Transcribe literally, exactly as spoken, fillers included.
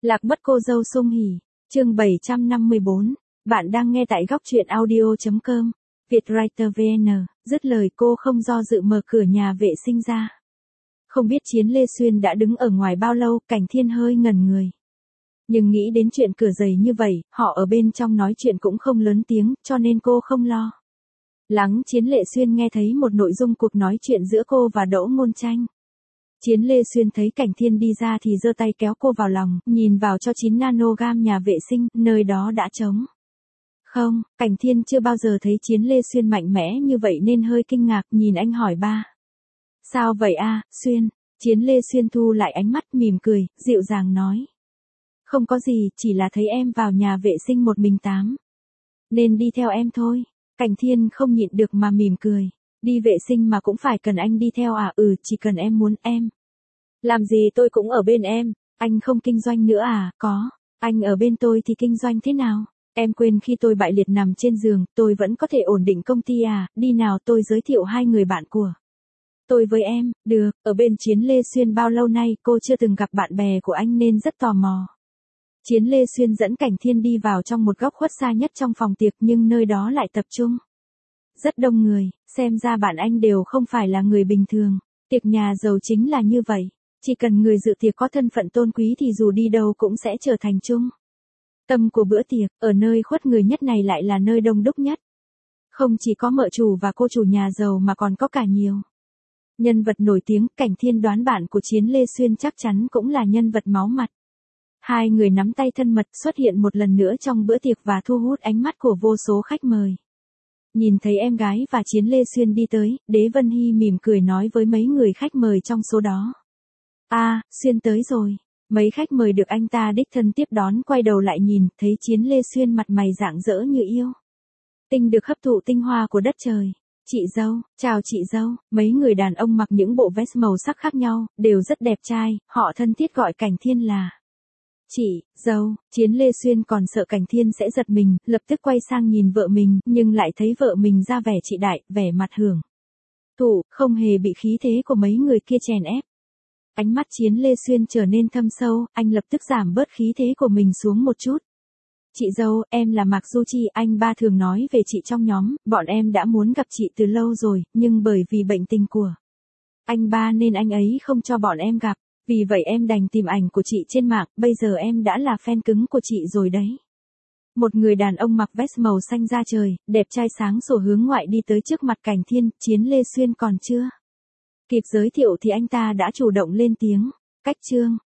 Lạc mất cô dâu Sung Hỉ, chương bảy trăm năm mươi bốn. Bạn đang nghe tại góc truyện audio chấm com. Vietwriter vê en, dứt lời cô không do dự mở cửa nhà vệ sinh ra. Không biết Chiến Lê Xuyên đã đứng ở ngoài bao lâu, Cảnh Thiên hơi ngẩn người. Nhưng nghĩ đến chuyện cửa dày như vậy, họ ở bên trong nói chuyện cũng không lớn tiếng, cho nên cô không lo. Lắng Chiến Lê Xuyên nghe thấy một nội dung cuộc nói chuyện giữa cô và Đỗ Ngôn Tranh. Chiến Lê Xuyên thấy Cảnh Thiên đi ra thì giơ tay kéo cô vào lòng, nhìn vào cho chín nanogam nhà vệ sinh, nơi đó đã trống. Không, Cảnh Thiên chưa bao giờ thấy Chiến Lê Xuyên mạnh mẽ như vậy nên hơi kinh ngạc, nhìn anh hỏi ba. Sao vậy a, Xuyên? Chiến Lê Xuyên thu lại ánh mắt mỉm cười, dịu dàng nói. Không có gì, chỉ là thấy em vào nhà vệ sinh một mình tám. Nên đi theo em thôi. Cảnh Thiên không nhịn được mà mỉm cười. Đi vệ sinh mà cũng phải cần anh đi theo à? Ừ, chỉ cần em muốn em. Làm gì tôi cũng ở bên em. Anh không kinh doanh nữa à? Có. Anh ở bên tôi thì kinh doanh thế nào? Em quên khi tôi bại liệt nằm trên giường, tôi vẫn có thể ổn định công ty à? Đi nào, tôi giới thiệu hai người bạn của tôi với em. Được. Ở bên Chiến Lê Xuyên bao lâu nay cô chưa từng gặp bạn bè của anh nên rất tò mò. Chiến Lê Xuyên dẫn Cảnh Thiên đi vào trong một góc khuất xa nhất trong phòng tiệc, nhưng nơi đó lại tập trung rất đông người, xem ra bạn anh đều không phải là người bình thường. Tiệc nhà giàu chính là như vậy, chỉ cần người dự tiệc có thân phận tôn quý thì dù đi đâu cũng sẽ trở thành trung tâm của bữa tiệc. Ở nơi khuất người nhất này lại là nơi đông đúc nhất. Không chỉ có mợ chủ và cô chủ nhà giàu mà còn có cả nhiều nhân vật nổi tiếng. Cảnh Thiên đoán bạn của Chiến Lê Xuyên chắc chắn cũng là nhân vật máu mặt. Hai người nắm tay thân mật xuất hiện một lần nữa trong bữa tiệc và thu hút ánh mắt của vô số khách mời. Nhìn thấy em gái và Chiến Lê Xuyên đi tới, Đế Vân Hy mỉm cười nói với mấy người khách mời trong số đó. À, Xuyên tới rồi. Mấy khách mời được anh ta đích thân tiếp đón quay đầu lại nhìn, thấy Chiến Lê Xuyên mặt mày rạng rỡ như yêu tinh được hấp thụ tinh hoa của đất trời. Chị dâu, chào chị dâu. Mấy người đàn ông mặc những bộ vest màu sắc khác nhau, đều rất đẹp trai, họ thân thiết gọi Cảnh Thiên là chị dâu. Chiến Lê Xuyên còn sợ Cảnh Thiên sẽ giật mình, lập tức quay sang nhìn vợ mình, nhưng lại thấy vợ mình ra vẻ chị đại, vẻ mặt hưởng thụ, không hề bị khí thế của mấy người kia chèn ép. Ánh mắt Chiến Lê Xuyên trở nên thâm sâu, anh lập tức giảm bớt khí thế của mình xuống một chút. Chị dâu, em là Mạc Du Chi, anh ba thường nói về chị trong nhóm, bọn em đã muốn gặp chị từ lâu rồi, nhưng bởi vì bệnh tình của anh ba nên anh ấy không cho bọn em gặp. Vì vậy em đành tìm ảnh của chị trên mạng, bây giờ em đã là fan cứng của chị rồi đấy. Một người đàn ông mặc vest màu xanh da trời, đẹp trai sáng sủa hướng ngoại đi tới trước mặt Cảnh Thiên. Chiến Lê Xuyên còn chưa kịp giới thiệu thì anh ta đã chủ động lên tiếng. Cách chương,